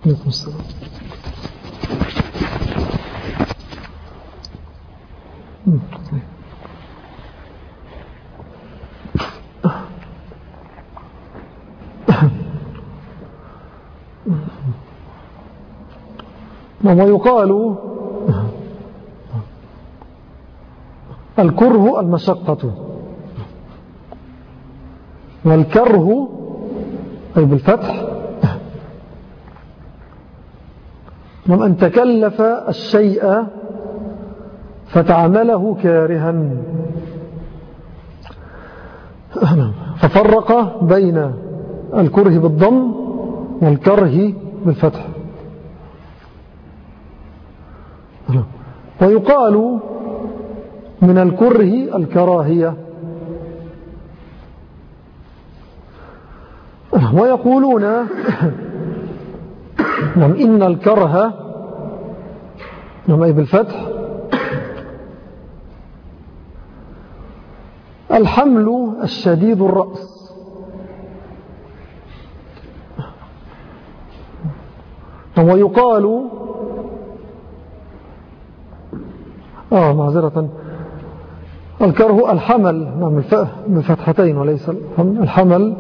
عليكم السلام. ويقال الكره المشقة، والكره أي بالفتح من تكلف الشيء فتعمله كارها، ففرق بين الكره بالضم والكره بالفتح. ويقال من الكره الكراهية. ويقولون إن الكره أي بالفتح الحمل الشديد الرأس، ويقال معذرة الكره الحمل بفتحتين وليس الحمل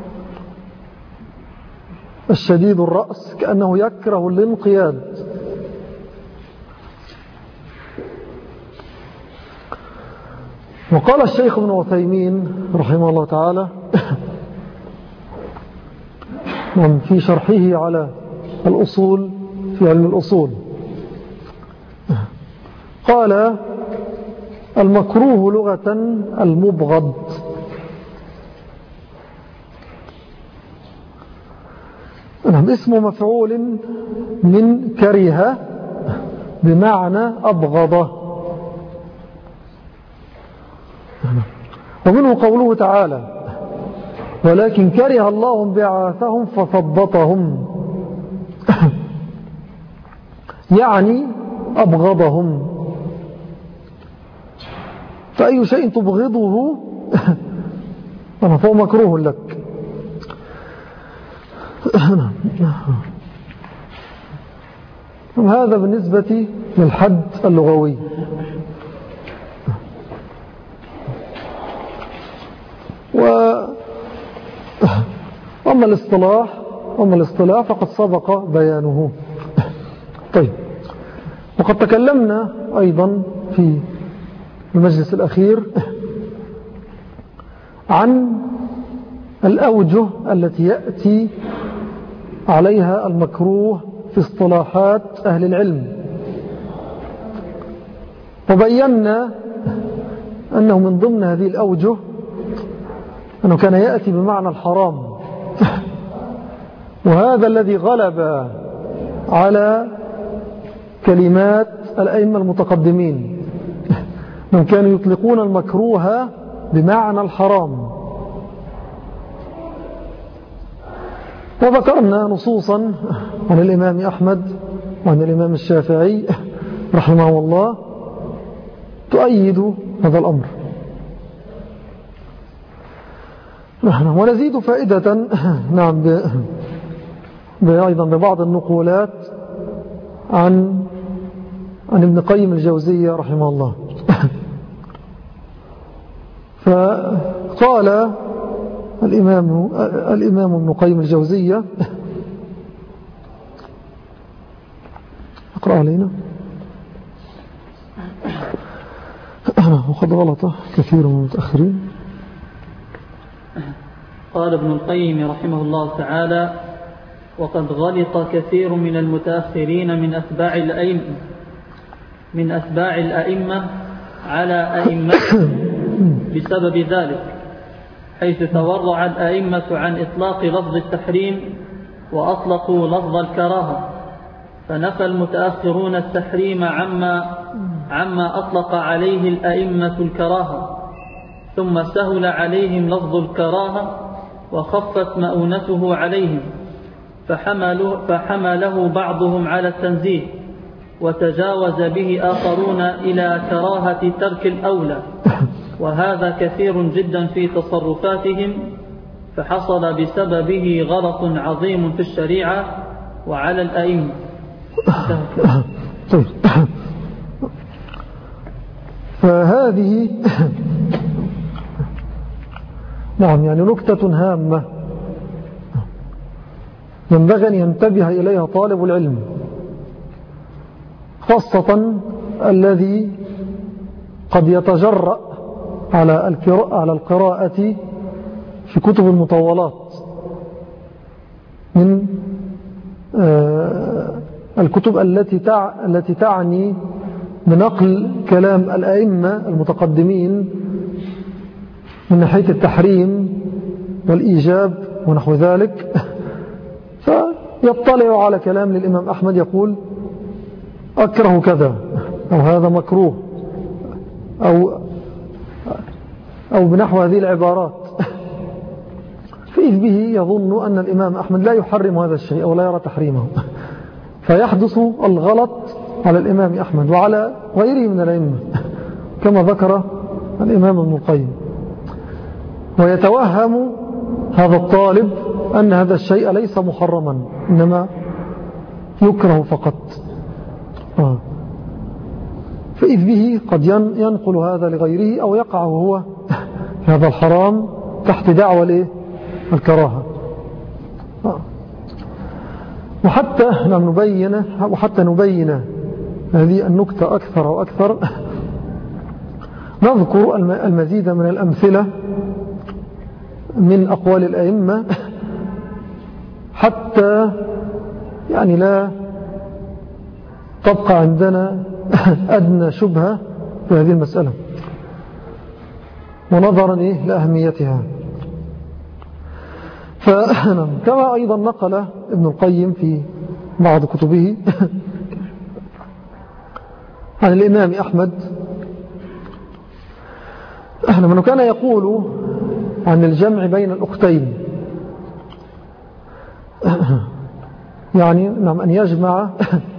الشديد الرأس، كأنه يكره الانقياد. وقال الشيخ ابن عثيمين رحمه الله تعالى في شرحه على الأصول في علم الأصول، قال المكروه لغة المبغض، اسم مفعول من كره بمعنى أبغض. ومنه قوله تعالى ولكن كره الله بعاثهم فثبطهم يعني أبغضهم. فأي شيء تبغضه فهو مكروه لك. هذا بالنسبة للحد اللغوي. وأما الاصطلاح فقد سبق بيانه. طيب، وقد تكلمنا أيضا في المجلس الأخير عن الأوجه التي يأتي عليها المكروه في اصطلاحات أهل العلم، وبينا أنه من ضمن هذه الأوجه أنه كان يأتي بمعنى الحرام، وهذا الذي غلب على كلمات الأئمة المتقدمين، من كانوا يطلقون المكروه بمعنى الحرام. وذكرنا نصوصا عن الإمام أحمد وعن الإمام الشافعي رحمه الله تؤيد هذا الأمر. ونزيد فائدة أيضا ببعض النقولات عن ابن قيم الجوزية رحمه الله. فقال الإمام ابن قيم الجوزية، اقرأ علينا. وقد غلط كثير من المتأخرين. قال ابن القيم رحمه الله تعالى: وقد غلط كثير من المتأخرين من أتباع الأئمة على أئمتهم بسبب ذلك، حيث تورع الأئمة عن إطلاق لفظ التحريم وأطلقوا لفظ الكراهة، فنفى المتأخرون التحريم عما أطلق عليه الأئمة الكراهة، ثم سهل عليهم لفظ الكراهة وخفت مؤونته عليهم، فحمله بعضهم على التنزيه، وتجاوز به آخرون إلى كراهة ترك الأولى، وهذا كثير جدا في تصرفاتهم، فحصل بسببه غلط عظيم في الشريعة، وعلى الأئمة. طيب. فهذه نعم يعني نكتة هامة ينبغي أن ينتبه إليها طالب العلم، خاصة الذي قد يتجرأ على القراءة في كتب المطولات من الكتب التي تعني بنقل كلام الأئمة المتقدمين من ناحية التحريم والإيجاب ونحو ذلك، فيطلع على كلام للإمام أحمد يقول أكره كذا أو هذا مكروه أو بنحو هذه العبارات، فإذ به يظن أن الإمام أحمد لا يحرم هذا الشيء أو لا يرى تحريمه، فيحدث الغلط على الإمام أحمد وعلى غيره من الأئمة كما ذكر الإمام ابن القيم. ويتوهم هذا الطالب أن هذا الشيء ليس محرما إنما يكره فقط، فإذ به قد ينقل هذا لغيره أو يقع هو في هذا الحرام تحت دعوة الكراهة. وحتى نبين هذه النكتة أكثر وأكثر نذكر المزيد من الأمثلة من أقوال الأئمة حتى يعني لا تبقى عندنا أدنى شبهة في هذه المسألة ونظرا لأهميتها. كما أيضا نقل ابن القيم في بعض كتبه عن الإمام أحمد من كان يقول عن الجمع بين الأختين، يعني نعم أن يجمع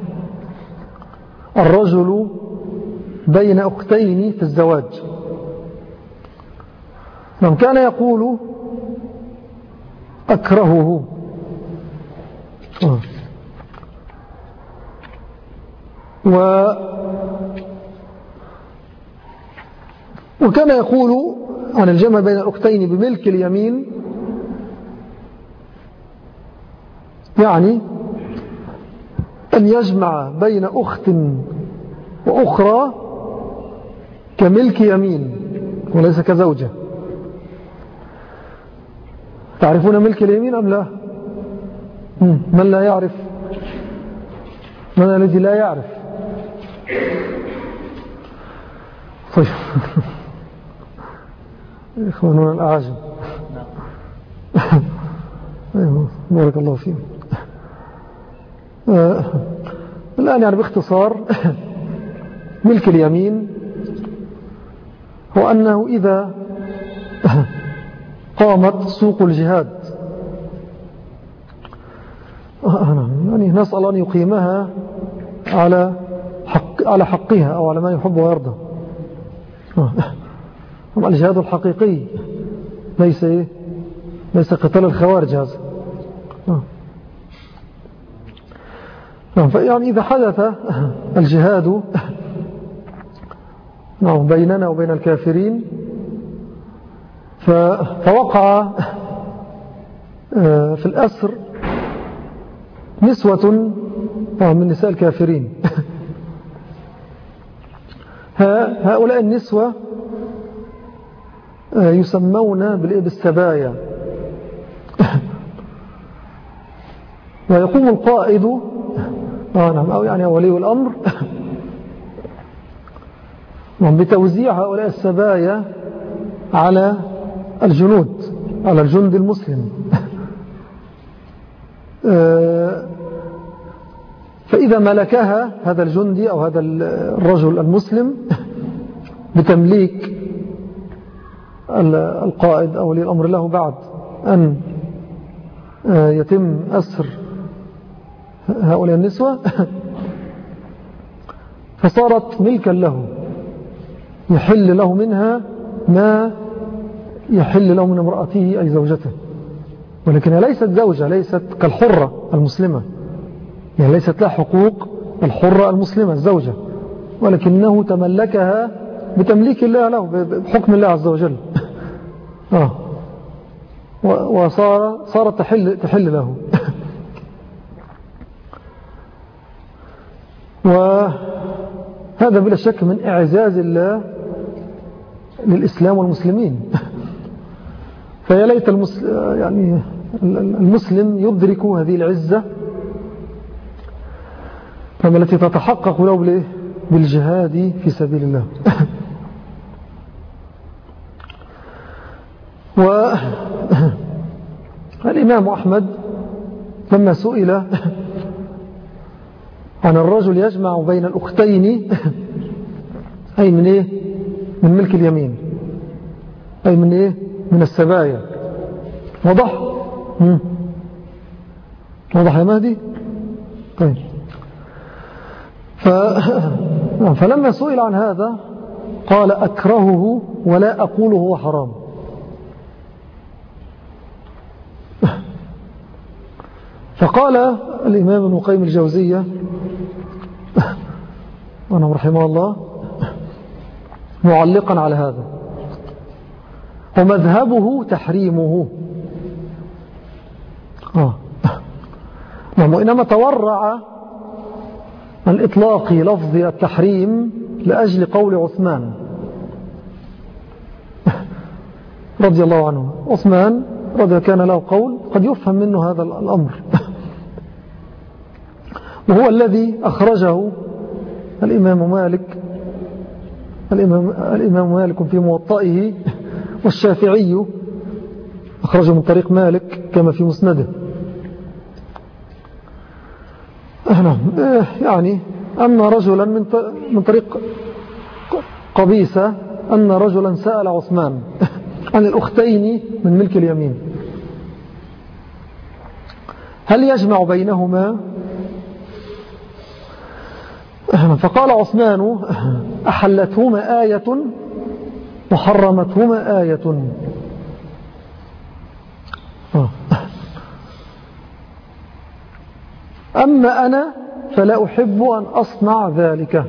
الرجل بين أختين في الزواج، من كان يقول أكرهه وكان يقول عن الجمع بين الأختين بملك اليمين، يعني أن يجمع بين أخت وأخرى كملك يمين وليس كزوجة. تعرفون ملك اليمين أم لا؟ من لا يعرف؟ من الذي لا يعرف؟ طيب إخواننا الأعاجم بارك الله فيهم. الآن يعني باختصار ملك اليمين هو أنه إذا قامت سوق الجهاد يعني نسأل أن يقيمها على حقها أو على ما يحب ويرضى، الجهاد الحقيقي ليس قتال الخوارج هذا. يعني إذا حدث الجهاد بيننا وبين الكافرين فوقع في الأسر نسوة من نساء الكافرين، هؤلاء النسوة يسمون بالسبايا، ويقوم القائد أو يعني ولي الأمر بتوزيع هؤلاء السبايا على الجند المسلم. فإذا ملكها هذا الجندي أو هذا الرجل المسلم بتمليك القائد أو ولي الأمر له بعد أن يتم أسر هؤلاء النسوة، فصارت ملكا له، يحل له منها ما يحل له من امرأته أي زوجته، ولكنها ليست زوجة، ليست كالحرة المسلمة، يعني ليست لها حقوق الحرة المسلمة الزوجة، ولكنه تملكها بتمليك الله له، بحكم الله عز وجل. صارت تحل له. وهذا بلا شك من إعزاز الله للإسلام والمسلمين. فيا ليت يعني المسلم يدرك هذه العزة التي تتحقق له بالجهاد في سبيل الله. والإمام أحمد لما سئل عن الرجل يجمع بين الأختين، أي من إيه؟ من ملك اليمين، أي من إيه؟ من السبايا. وضح؟ وضح يا مهدي؟ طيب. فلما سئل عن هذا قال أكرهه ولا أقول هو حرام. فقال الإمام ابن القيم الجوزية رحمه الله معلقا على هذا: ومذهبه تحريمه. وإنما تورع عن إطلاق لفظ التحريم لأجل قول عثمان رضي الله عنه. عثمان رضي كان له قول قد يفهم منه هذا الأمر، وهو الذي أخرجه الإمام مالك في موطئه، والشافعي أخرجه من طريق مالك كما في مسنده. يعني أن رجلا من طريق قبيسة أن رجلا سأل عثمان عن الأختين من ملك اليمين هل يجمع بينهما؟ فقال عثمان: أحلتهما آية وحرمتهما آية. أما أنا فلا أحب أن أصنع ذلك.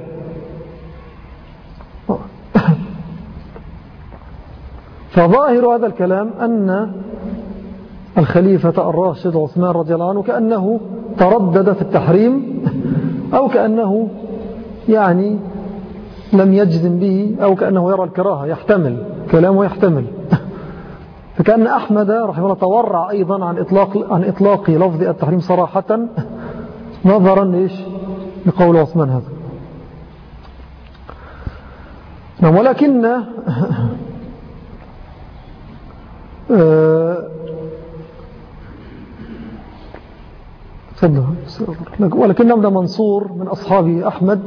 فظاهر هذا الكلام أن الخليفة الراشد عثمان رضي الله عنه كأنه تردد في التحريم، أو كأنه يعني لم يجزم به، أو كأنه يرى الكراهة، يحتمل كلامه يحتمل. فكأن أحمد رحمه الله تورع أيضا عن إطلاق لفظ التحريم صراحة نظرا لقول عثمان هذا. ولكن ولكن ابن منصور من أصحاب أحمد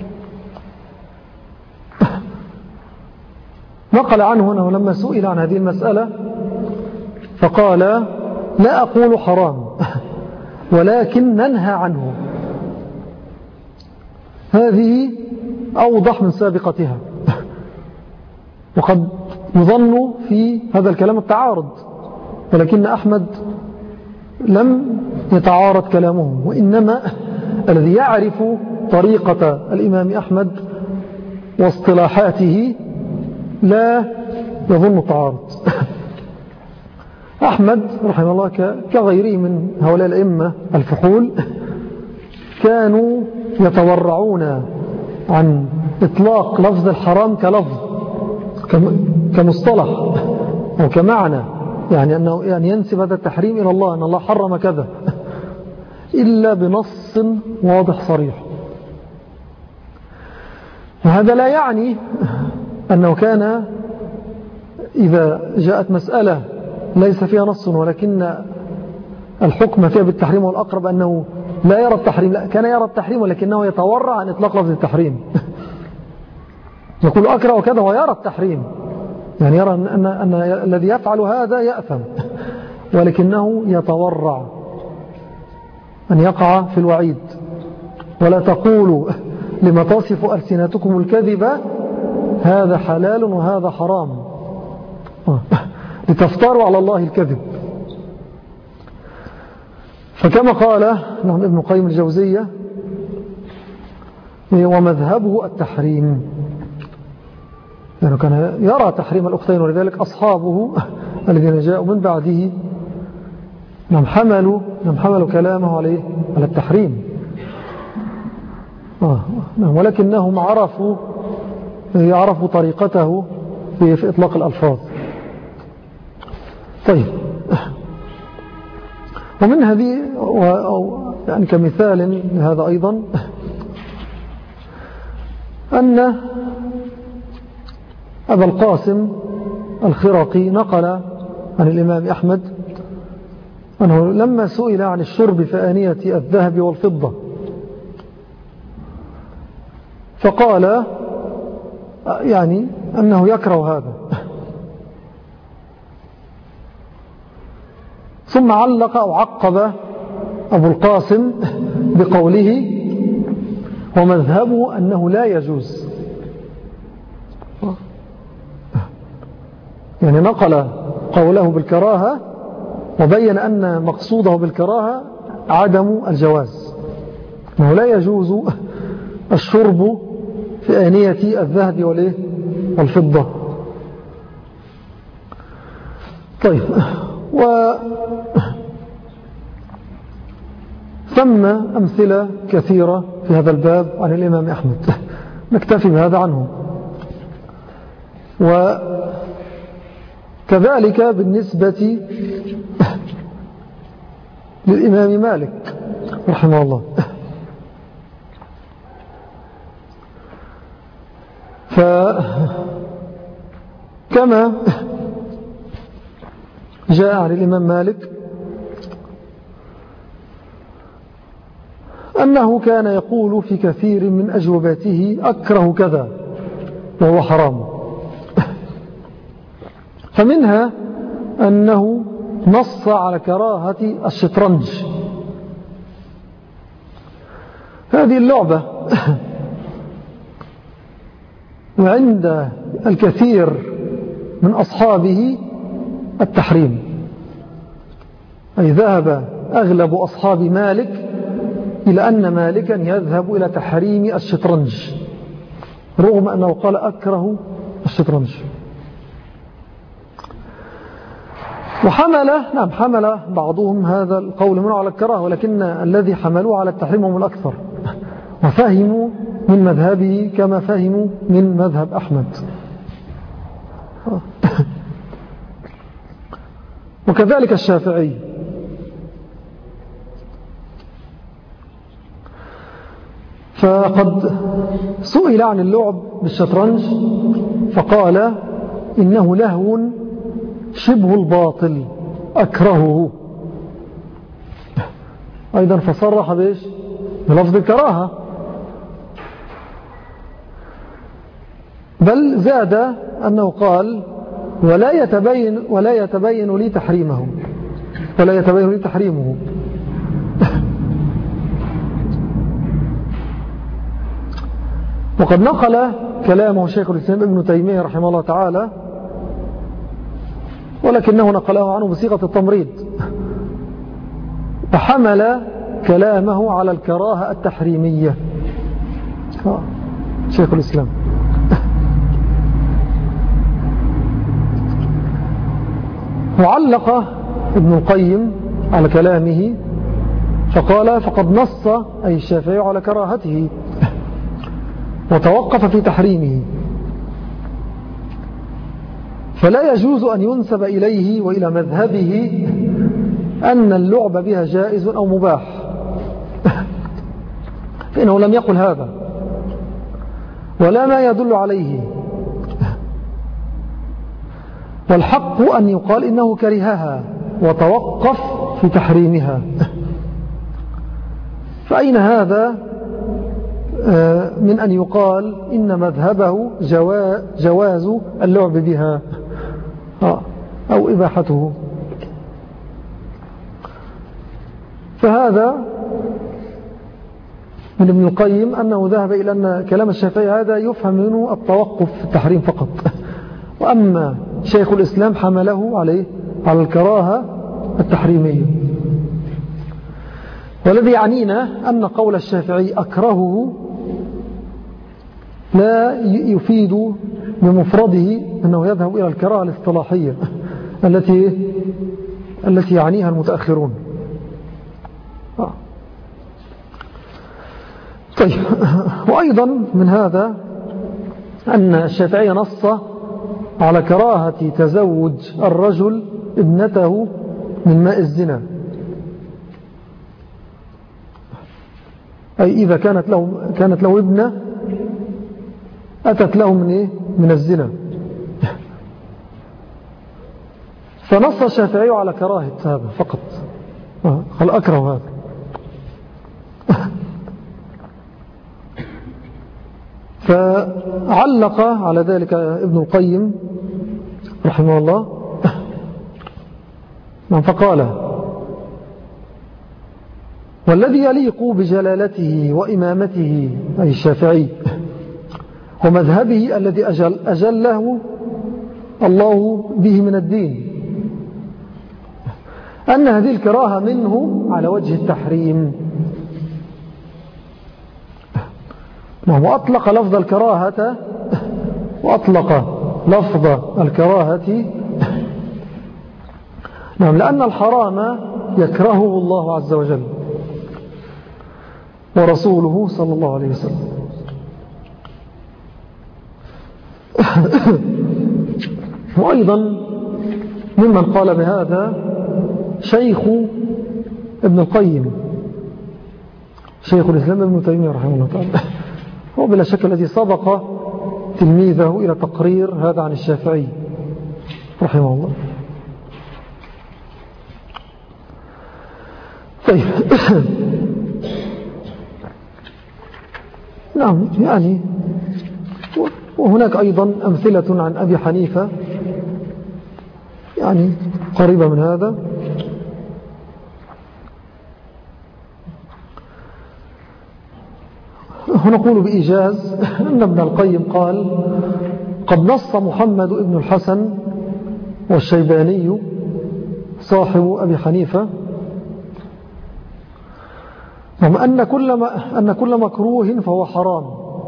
نقل عنه أنه لما سئل عن هذه المسألة فقال: لا أقول حرام ولكن ننهى عنه. هذه أوضح من سابقتها. وقد يظن في هذا الكلام التعارض، ولكن أحمد لم يتعارض كلامه، وإنما الذي يعرف طريقة الإمام أحمد واصطلاحاته لا يظن تعارض. أحمد رحمه الله كغيره من هؤلاء الأئمة الفحول كانوا يتورعون عن إطلاق لفظ الحرام كلفظ، كمصطلح أو كمعنى، يعني أنه ينسب هذا التحريم إلى الله، أن الله حرم كذا، إلا بنص واضح صريح. وهذا لا يعني أنه كان إذا جاءت مسألة ليس فيها نص ولكن الحكم فيها بالتحريم، والأقرب أنه لا يرى التحريم، لا، كان يرى التحريم ولكنه يتورع عن إطلاق لفظ التحريم. يقول أكره وكذا ويرى التحريم، يعني يرى أن الذي يفعل هذا يأثم، ولكنه يتورع أن يقع في الوعيد. ولا تقولوا لما تصف ألسنتكم الكذب هذا حلال وهذا حرام لتفتروا على الله الكذب. فكما قال نعم ابن قيم الجوزية ومذهبه التحريم، يعني كان يرى تحريم الأختين، ولذلك أصحابه الذين جاءوا من بعده نعم حملوا كلامه عليه على التحريم. نعم ولكنهم عرفوا طريقته في إطلاق الألفاظ. طيب، ومن هذه يعني كمثال لهذا أيضا أن أبا القاسم الخرقي نقل عن الإمام أحمد أنه لما سئل عن الشرب في آنية الذهب والفضة فقال يعني أنه يكره هذا، ثم علق أو عقب أبو القاسم بقوله ومذهبه أنه لا يجوز. يعني نقل قوله بالكراهة وبين أن مقصوده بالكراهة عدم الجواز، أنه لا يجوز الشرب في آنية الذهب والفضة. طيب، ثم أمثلة كثيرة في هذا الباب عن الإمام أحمد، نكتفي بهذا عنه. وكذلك بالنسبة للإمام مالك رحمه الله، فكما جاء عن الإمام مالك أنه كان يقول في كثير من أجوبته أكره كذا وهو حرام. فمنها أنه نص على كراهة الشطرنج، هذه اللعبة وعند الكثير من أصحابه التحريم، أي ذهب أغلب أصحاب مالك إلى أن مالكا يذهب إلى تحريم الشطرنج رغم أنه قال أكره الشطرنج. حمل بعضهم هذا القول منه على الكراهة، ولكن الذي حملوه على التحريم هم الأكثر، وفهموا من مذهبه كما فهموا من مذهب أحمد. وكذلك الشافعي، فقد سئل عن اللعب بالشطرنج فقال إنه لهو شبه الباطل أكرهه، أيضا فصرح بلفظ الكراهة، بل زاد أنه قال ولا يتبين لي تحريمه وقد نقل كلامه شيخ الإسلام ابن تيمية رحمه الله تعالى، ولكنه نقله عنه بصيغة التمريض، فحمل كلامه على الكراهة التحريمية شيخ الإسلام. وعلق ابن القيم على كلامه فقال فقد نص أي الشافعي على كراهته وتوقف في تحريمه، فلا يجوز أن ينسب إليه وإلى مذهبه أن اللعب بها جائز أو مباح، فإنه لم يقل هذا ولا ما يدل عليه، والحق أن يقال إنه كرهها وتوقف في تحريمها. فأين هذا من أن يقال إن مذهبه جواز اللعب بها أو إباحته؟ فهذا من ابن القيم أنه ذهب إلى أن كلام الشافعي هذا يفهم منه التوقف في التحريم فقط، وأما شيخ الإسلام حمله على الكراهة التحريمية. والذي يعنينا أن قول الشافعي أكرهه لا يفيد بمفرده أنه يذهب إلى الكراهة الاصطلاحية التي يعنيها المتأخرون. طيب، وأيضا من هذا أن الشافعي نص على كراهة تزوج الرجل ابنته من ماء الزنا، أي إذا كانت له ابنة أتت له من الزنا، فنص الشافعي على كراهة هذا فقط، قال أكره هذا. فعلق على ذلك ابن القيم رحمه الله فقال: والذي يليق بجلالته وإمامته أي الشافعي ومذهبه الذي أجله الله به من الدين أن هذه الكراهة منه على وجه التحريم. وأطلق لفظ الكراهة لأن الحرام يكرهه الله عز وجل ورسوله صلى الله عليه وسلم. وأيضا ممن قال بهذا شيخ ابن القيم، شيخ الإسلام ابن تيمية رحمه الله تعالى، هو بلا شك الذي سبق تلميذه إلى تقرير هذا عن الشافعي رحمه الله. طيب نعم، يعني وهناك أيضا أمثلة عن أبي حنيفة يعني قريبة من هذا. ونقول بإيجاز أن ابن القيم قال: قد نص محمد بن الحسن والشيباني صاحب أبي حنيفة أن كل مكروه فهو حرام،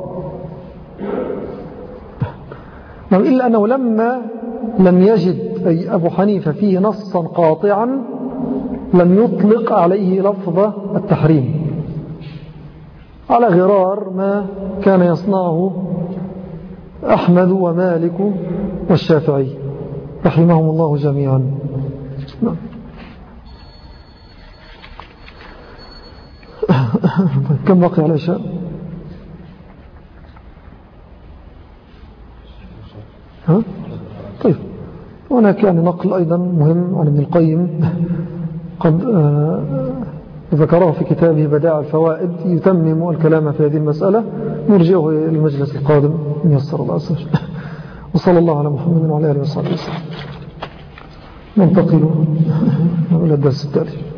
إلا أنه لما لم يجد أي أبو حنيفة فيه نصا قاطعا لم يطلق عليه لفظ التحريم، على غرار ما كان يصنعه أحمد ومالك والشافعي رحمهم الله جميعا. كم بقي على شيء؟ طيب، هناك يعني نقل أيضا مهم عن ابن القيم قد ذكره في كتابه بدائع الفوائد يتمم الكلام في هذه المسألة، نرجعه إلى المجلس القادم إن يسر الله عز وجل. وصلى الله على محمد وعلى آله وصحبه وسلم. ننتقل إلى الدرس التالي.